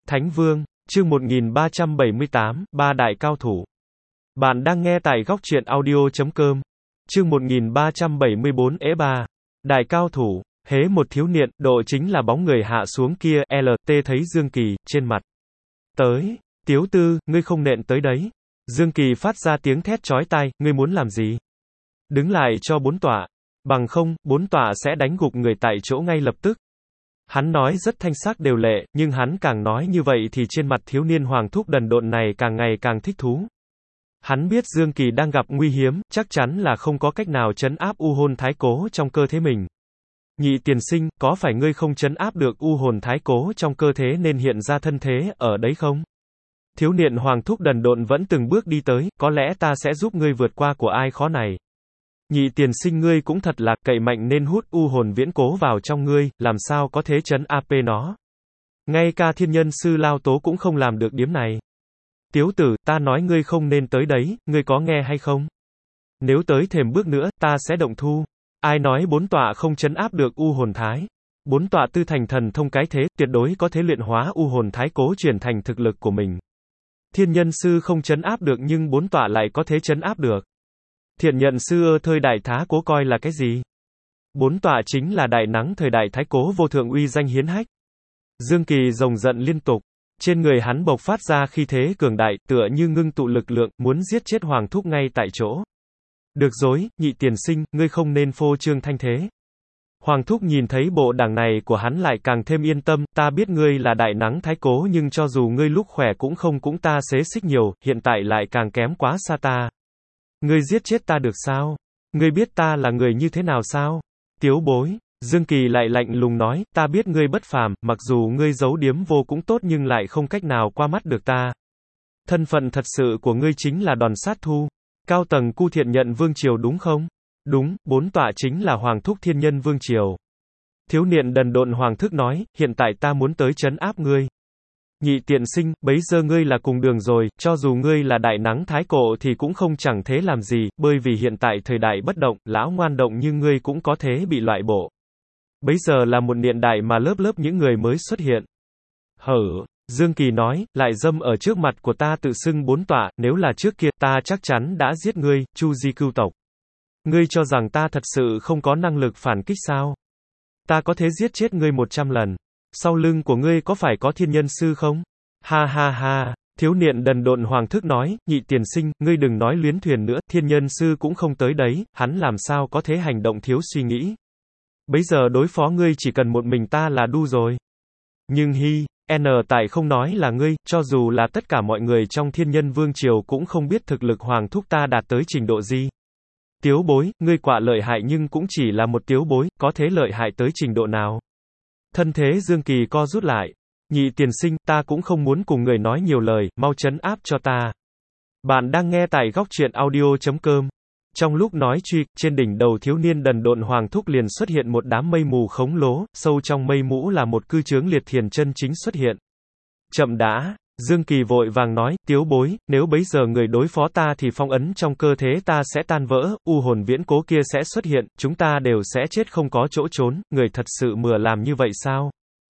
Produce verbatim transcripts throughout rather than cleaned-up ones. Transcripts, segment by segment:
Thánh Vương, chương một nghìn ba trăm bảy mươi tám, ba đại cao thủ. Bạn đang nghe tại góc truyện audio chấm com. Chương một nghìn ba trăm bảy mươi bốn ế ba. Đại cao thủ, hế một thiếu niên, độ chính là bóng người hạ xuống kia, lờ tê thấy Dương Kỳ, trên mặt. Tới, Tiếu Tư, ngươi không nện tới đấy. Dương Kỳ phát ra tiếng thét chói tai, ngươi muốn làm gì? Đứng lại cho bốn tọa. Bằng không, bốn tọa sẽ đánh gục người tại chỗ ngay lập tức. Hắn nói rất thanh sắc đều lệ, nhưng hắn càng nói như vậy thì trên mặt thiếu niên hoàng thúc đần độn này càng ngày càng thích thú. Hắn biết Dương Kỳ đang gặp nguy hiểm, chắc chắn là không có cách nào trấn áp u hồn thái cố trong cơ thể mình. Nhị tiền sinh, có phải ngươi không trấn áp được u hồn thái cố trong cơ thể nên hiện ra thân thế, ở đấy không? Thiếu niên hoàng thúc đần độn vẫn từng bước đi tới, có lẽ ta sẽ giúp ngươi vượt qua của ai khó này. Nhị tiền sinh ngươi cũng thật là cậy mạnh nên hút u hồn viễn cố vào trong ngươi, làm sao có thế trấn áp nó. Ngay cả thiên nhân sư Lao Tố cũng không làm được điểm này. Tiếu tử, ta nói ngươi không nên tới đấy, ngươi có nghe hay không? Nếu tới thềm bước nữa, ta sẽ động thu. Ai nói bốn tọa không trấn áp được u hồn thái? Bốn tọa tư thành thần thông cái thế, tuyệt đối có thể luyện hóa u hồn thái cố chuyển thành thực lực của mình. Thiên nhân sư không trấn áp được nhưng bốn tọa lại có thể trấn áp được. Thiện nhận sư ơ thời đại thá cố coi là cái gì? Bốn tọa chính là đại nắng thời đại thái cố vô thượng uy danh hiến hách. Dương Kỳ rồng giận liên tục. Trên người hắn bộc phát ra khí thế cường đại, tựa như ngưng tụ lực lượng, muốn giết chết hoàng thúc ngay tại chỗ. Được rồi, nhị tiền sinh, ngươi không nên phô trương thanh thế. Hoàng thúc nhìn thấy bộ đảng này của hắn lại càng thêm yên tâm, ta biết ngươi là đại nắng thái cố nhưng cho dù ngươi lúc khỏe cũng không cũng ta xế xích nhiều, hiện tại lại càng kém quá xa ta. Ngươi giết chết ta được sao? Ngươi biết ta là người như thế nào sao? Tiếu bối. Dương Kỳ lại lạnh lùng nói, ta biết ngươi bất phàm, mặc dù ngươi giấu điếm vô cũng tốt nhưng lại không cách nào qua mắt được ta. Thân phận thật sự của ngươi chính là đòn sát thu. Cao tầng cu thiện nhận vương triều đúng không? Đúng, bốn tọa chính là hoàng thúc thiên nhân vương triều. Thiếu niên đần độn hoàng thức nói, hiện tại ta muốn tới trấn áp ngươi. Nhị tiện sinh, bấy giờ ngươi là cùng đường rồi, cho dù ngươi là đại nắng thái cổ thì cũng không chẳng thế làm gì, bởi vì hiện tại thời đại bất động, lão ngoan động như ngươi cũng có thế bị loại bộ. Bấy giờ là một niên đại mà lớp lớp những người mới xuất hiện. Hở, Dương Kỳ nói, lại dâm ở trước mặt của ta tự xưng bốn tọa, nếu là trước kia, ta chắc chắn đã giết ngươi, Chu Di cưu tộc. Ngươi cho rằng ta thật sự không có năng lực phản kích sao? Ta có thể giết chết ngươi một trăm lần. Sau lưng của ngươi có phải có thiên nhân sư không? Ha ha ha, thiếu niên đần độn hoàng thức nói, nhị tiền sinh, ngươi đừng nói luyến thuyền nữa, thiên nhân sư cũng không tới đấy, hắn làm sao có thể hành động thiếu suy nghĩ. Bấy giờ đối phó ngươi chỉ cần một mình ta là đu rồi. Nhưng hi, N tại không nói là ngươi, cho dù là tất cả mọi người trong thiên nhân vương triều cũng không biết thực lực hoàng thúc ta đạt tới trình độ gì. Tiếu bối, ngươi quả lợi hại nhưng cũng chỉ là một tiếu bối, có thế lợi hại tới trình độ nào? Thân thế Dương Kỳ co rút lại. Nhị tiền sinh, ta cũng không muốn cùng người nói nhiều lời, mau trấn áp cho ta. Bạn đang nghe tại góc truyện audio chấm com. Trong lúc nói truy, trên đỉnh đầu thiếu niên đần độn hoàng thúc liền xuất hiện một đám mây mù khổng lồ, sâu trong mây mũ là một cư chướng liệt thiền chân chính xuất hiện. Chậm đã, Dương Kỳ vội vàng nói, tiếu bối, nếu bấy giờ người đối phó ta thì phong ấn trong cơ thể ta sẽ tan vỡ, u hồn viễn cố kia sẽ xuất hiện, chúng ta đều sẽ chết không có chỗ trốn, người thật sự mừa làm như vậy sao?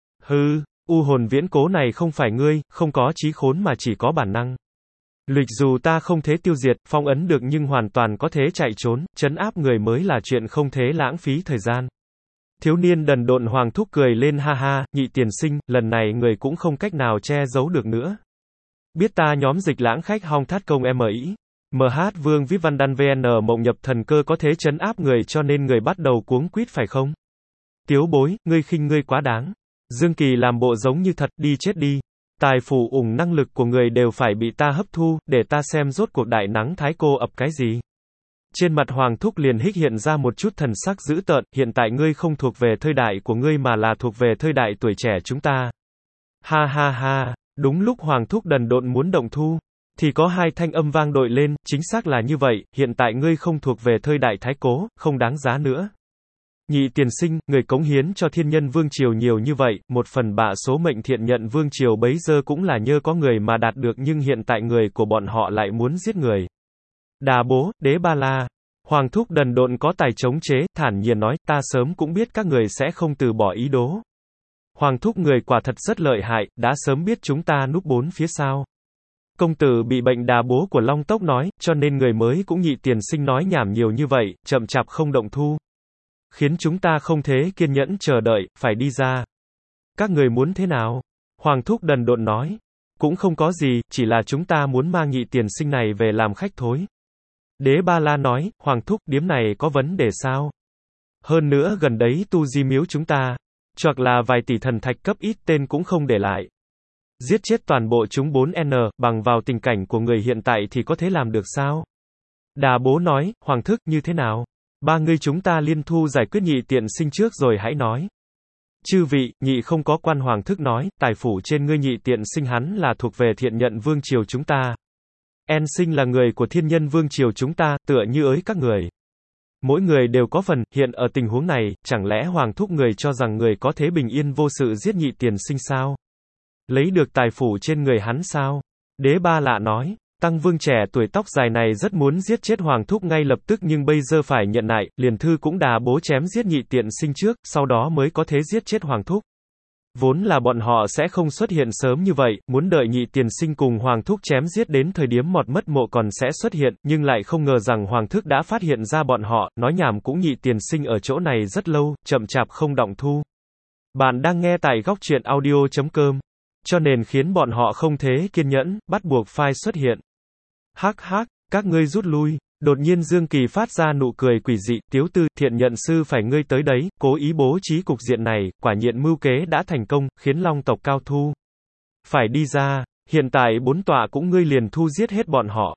Hừ, u hồn viễn cố này không phải ngươi, không có trí khốn mà chỉ có bản năng. Lịch dù ta không thể tiêu diệt, phong ấn được nhưng hoàn toàn có thể chạy trốn, trấn áp người mới là chuyện không thể lãng phí thời gian. Thiếu niên đần độn hoàng thúc cười lên ha ha, nhị tiền sinh, lần này người cũng không cách nào che giấu được nữa. Biết ta nhóm dịch lãng khách hong thát công em ý. em hát vương vip văn đan vn mộng nhập thần cơ có thế trấn áp người cho nên người bắt đầu cuống quýt phải không? Tiếu bối, ngươi khinh ngươi quá đáng. Dương Kỳ làm bộ giống như thật, đi chết đi. Tài phủ ủng năng lực của người đều phải bị ta hấp thu, để ta xem rốt cuộc đại nắng thái cô ập cái gì. Trên mặt hoàng thúc liền hích hiện ra một chút thần sắc dữ tợn, hiện tại ngươi không thuộc về thời đại của ngươi mà là thuộc về thời đại tuổi trẻ chúng ta. Ha ha ha, đúng lúc hoàng thúc đần độn muốn động thu, thì có hai thanh âm vang đội lên, chính xác là như vậy, hiện tại ngươi không thuộc về thời đại thái cố, không đáng giá nữa. Nhị tiền sinh, người cống hiến cho thiên nhân vương triều nhiều như vậy, một phần bạ số mệnh thiện nhận vương triều bấy giờ cũng là nhờ có người mà đạt được nhưng hiện tại người của bọn họ lại muốn giết người. Đà bố, đế ba la. Hoàng thúc đần độn có tài chống chế, thản nhiên nói, ta sớm cũng biết các người sẽ không từ bỏ ý đồ. Hoàng thúc người quả thật rất lợi hại, đã sớm biết chúng ta núp bốn phía sau. Công tử bị bệnh đà bố của Long Tốc nói, cho nên người mới cũng nhị tiền sinh nói nhảm nhiều như vậy, chậm chạp không động thu. Khiến chúng ta không thế kiên nhẫn chờ đợi, phải đi ra. Các người muốn thế nào? Hoàng thúc đần độn nói. Cũng không có gì, chỉ là chúng ta muốn mang nhị tiền sinh này về làm khách thối. Đế Ba La nói, Hoàng thúc, điếm này có vấn đề sao? Hơn nữa gần đấy tu di miếu chúng ta, hoặc là vài tỷ thần thạch cấp ít tên cũng không để lại. Giết chết toàn bộ chúng bốn N, bằng vào tình cảnh của người hiện tại thì có thể làm được sao? Đà bố nói, Hoàng thức, như thế nào? Ba người chúng ta liên thu giải quyết nhị tiện sinh trước rồi hãy nói. Chư vị, nhị không có quan. Hoàng thức nói, tài phủ trên ngươi nhị tiện sinh hắn là thuộc về thiện nhận vương triều chúng ta. En sinh là người của thiên nhân vương triều chúng ta, tựa như ới các người. Mỗi người đều có phần, hiện ở tình huống này, chẳng lẽ Hoàng thúc người cho rằng người có thế bình yên vô sự giết nhị tiền sinh sao? Lấy được tài phủ trên người hắn sao? Đế Ba Lạ nói, Tăng vương trẻ tuổi tóc dài này rất muốn giết chết Hoàng thúc ngay lập tức nhưng bây giờ phải nhận lại, liền thư cũng đà bố chém giết nhị tiện sinh trước, sau đó mới có thể giết chết Hoàng thúc. Vốn là bọn họ sẽ không xuất hiện sớm như vậy, muốn đợi nhị tiền sinh cùng Hoàng thúc chém giết đến thời điểm mọt mất mộ còn sẽ xuất hiện, nhưng lại không ngờ rằng Hoàng thúc đã phát hiện ra bọn họ, nói nhảm cũng nhị tiền sinh ở chỗ này rất lâu, chậm chạp không động thu. Bạn đang nghe tại góc truyện audio chấm com, cho nên khiến bọn họ không thế kiên nhẫn, bắt buộc phai xuất hiện. Hắc hắc, các ngươi rút lui. Đột nhiên Dương Kỳ phát ra nụ cười quỷ dị, Tiếu Tư, thiện nhận sư phải ngươi tới đấy, cố ý bố trí cục diện này, quả nhiên mưu kế đã thành công, khiến Long tộc cao thu. Phải đi ra, hiện tại bốn tọa cũng ngươi liền thu giết hết bọn họ.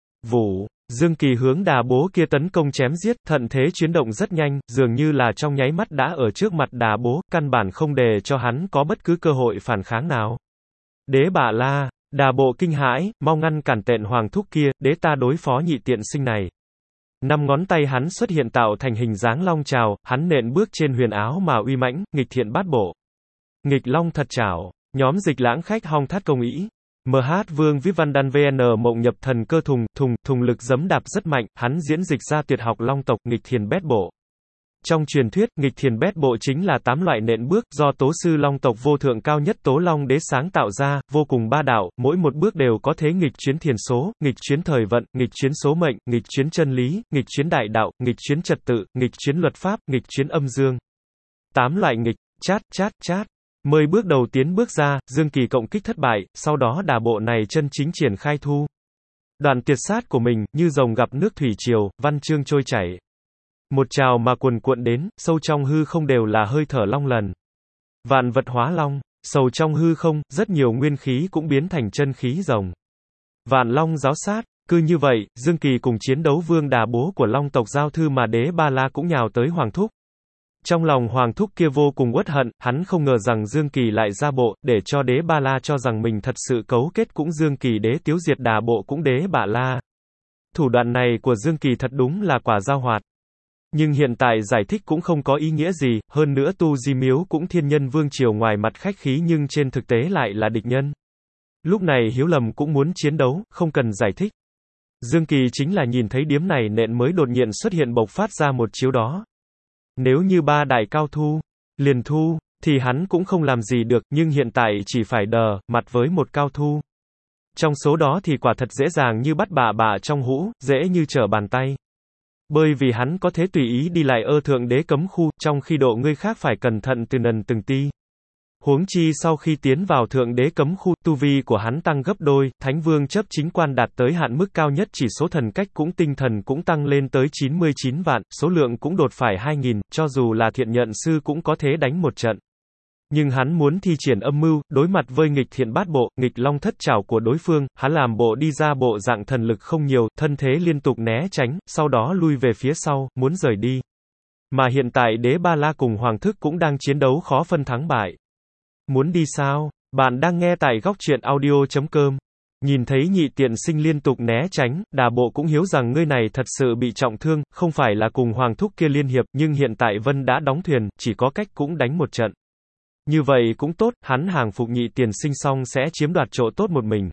Vụ, Dương Kỳ hướng đà bố kia tấn công chém giết, thận thế chuyển động rất nhanh, dường như là trong nháy mắt đã ở trước mặt đà bố, căn bản không để cho hắn có bất cứ cơ hội phản kháng nào. Đế Bà La. Đà bộ kinh hãi, mau ngăn cản tện Hoàng thúc kia, đế ta đối phó nhị tiện sinh này. Năm ngón tay hắn xuất hiện tạo thành hình dáng long trào, hắn nện bước trên huyền áo mà uy mãnh, nghịch thiện bát bộ. Nghịch long thật trảo, nhóm dịch lãng khách hong thắt công ý. em hát Vương Viết Văn Đan vê en mộng nhập thần cơ thùng, thùng, thùng lực giấm đạp rất mạnh, hắn diễn dịch ra tuyệt học long tộc, nghịch thiền bét bộ. Trong truyền thuyết, nghịch thiền bét bộ chính là tám loại nện bước, do tố sư long tộc vô thượng cao nhất Tố Long Đế sáng tạo ra, vô cùng ba đạo, mỗi một bước đều có thế nghịch chuyến thiền số, nghịch chuyến thời vận, nghịch chuyến số mệnh, nghịch chuyến chân lý, nghịch chuyến đại đạo, nghịch chuyến trật tự, nghịch chuyến luật pháp, nghịch chuyến âm dương. Tám loại nghịch, chát, chát, chát. Mười bước đầu tiến bước ra, Dương Kỳ cộng kích thất bại, sau đó đà bộ này chân chính triển khai thu. Đoàn tiệt sát của mình, như rồng gặp nước thủy triều, văn chương trôi chảy. Một trào mà cuồn cuộn đến, sâu trong hư không đều là hơi thở long lần. Vạn vật hóa long, sâu trong hư không, rất nhiều nguyên khí cũng biến thành chân khí rồng. Vạn long giáo sát, cứ như vậy, Dương Kỳ cùng chiến đấu vương đà bố của long tộc giao thư mà Đế Ba La cũng nhào tới Hoàng thúc. Trong lòng Hoàng thúc kia vô cùng uất hận, hắn không ngờ rằng Dương Kỳ lại ra bộ, để cho Đế Ba La cho rằng mình thật sự cấu kết cũng Dương Kỳ đế tiếu diệt đà bộ cũng Đế Bà La. Thủ đoạn này của Dương Kỳ thật đúng là quả giao hoạt. Nhưng hiện tại giải thích cũng không có ý nghĩa gì, hơn nữa tu di miếu cũng thiên nhân vương triều ngoài mặt khách khí nhưng trên thực tế lại là địch nhân. Lúc này Hiếu Lầm cũng muốn chiến đấu, không cần giải thích. Dương Kỳ chính là nhìn thấy điếm này nện mới đột nhiên xuất hiện bộc phát ra một chiếu đó. Nếu như ba đại cao thu, liền thu, thì hắn cũng không làm gì được, nhưng hiện tại chỉ phải đờ, mặt với một cao thu. Trong số đó thì quả thật dễ dàng như bắt bà bà trong hũ, dễ như trở bàn tay. Bởi vì hắn có thể tùy ý đi lại ơ thượng đế cấm khu, trong khi độ ngươi khác phải cẩn thận từ nần từng ti. Huống chi sau khi tiến vào thượng đế cấm khu, tu vi của hắn tăng gấp đôi, thánh vương chấp chính quan đạt tới hạn mức cao nhất chỉ số thần cách cũng tinh thần cũng tăng lên tới chín mươi chín vạn, số lượng cũng đột phải hai nghìn, cho dù là thiện nhận sư cũng có thế đánh một trận. Nhưng hắn muốn thi triển âm mưu, đối mặt với nghịch thiện bát bộ, nghịch long thất trảo của đối phương, hắn làm bộ đi ra bộ dạng thần lực không nhiều, thân thế liên tục né tránh, sau đó lui về phía sau, muốn rời đi. Mà hiện tại Đế Ba La cùng Hoàng thức cũng đang chiến đấu khó phân thắng bại. Muốn đi sao? Bạn đang nghe tại góc truyện audio chấm com. Nhìn thấy nhị tiện sinh liên tục né tránh, đà bộ cũng hiếu rằng ngươi này thật sự bị trọng thương, không phải là cùng Hoàng thúc kia liên hiệp, nhưng hiện tại Vân đã đóng thuyền, chỉ có cách cũng đánh một trận. Như vậy cũng tốt, hắn hàng phục nhị tiền sinh xong sẽ chiếm đoạt chỗ tốt một mình.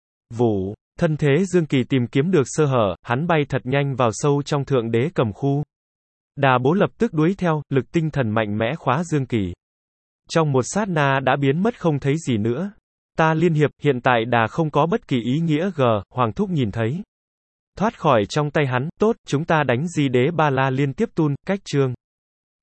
Vụ, thân thế Dương Kỳ tìm kiếm được sơ hở, hắn bay thật nhanh vào sâu trong thượng đế cầm khu. Đà bố lập tức đuổi theo, lực tinh thần mạnh mẽ khóa Dương Kỳ. Trong một sát na đã biến mất không thấy gì nữa. Ta liên hiệp, hiện tại đà không có bất kỳ ý nghĩa g, Hoàng thúc nhìn thấy. Thoát khỏi trong tay hắn, tốt, chúng ta đánh Di Đế Ba La liên tiếp tun, cách chương.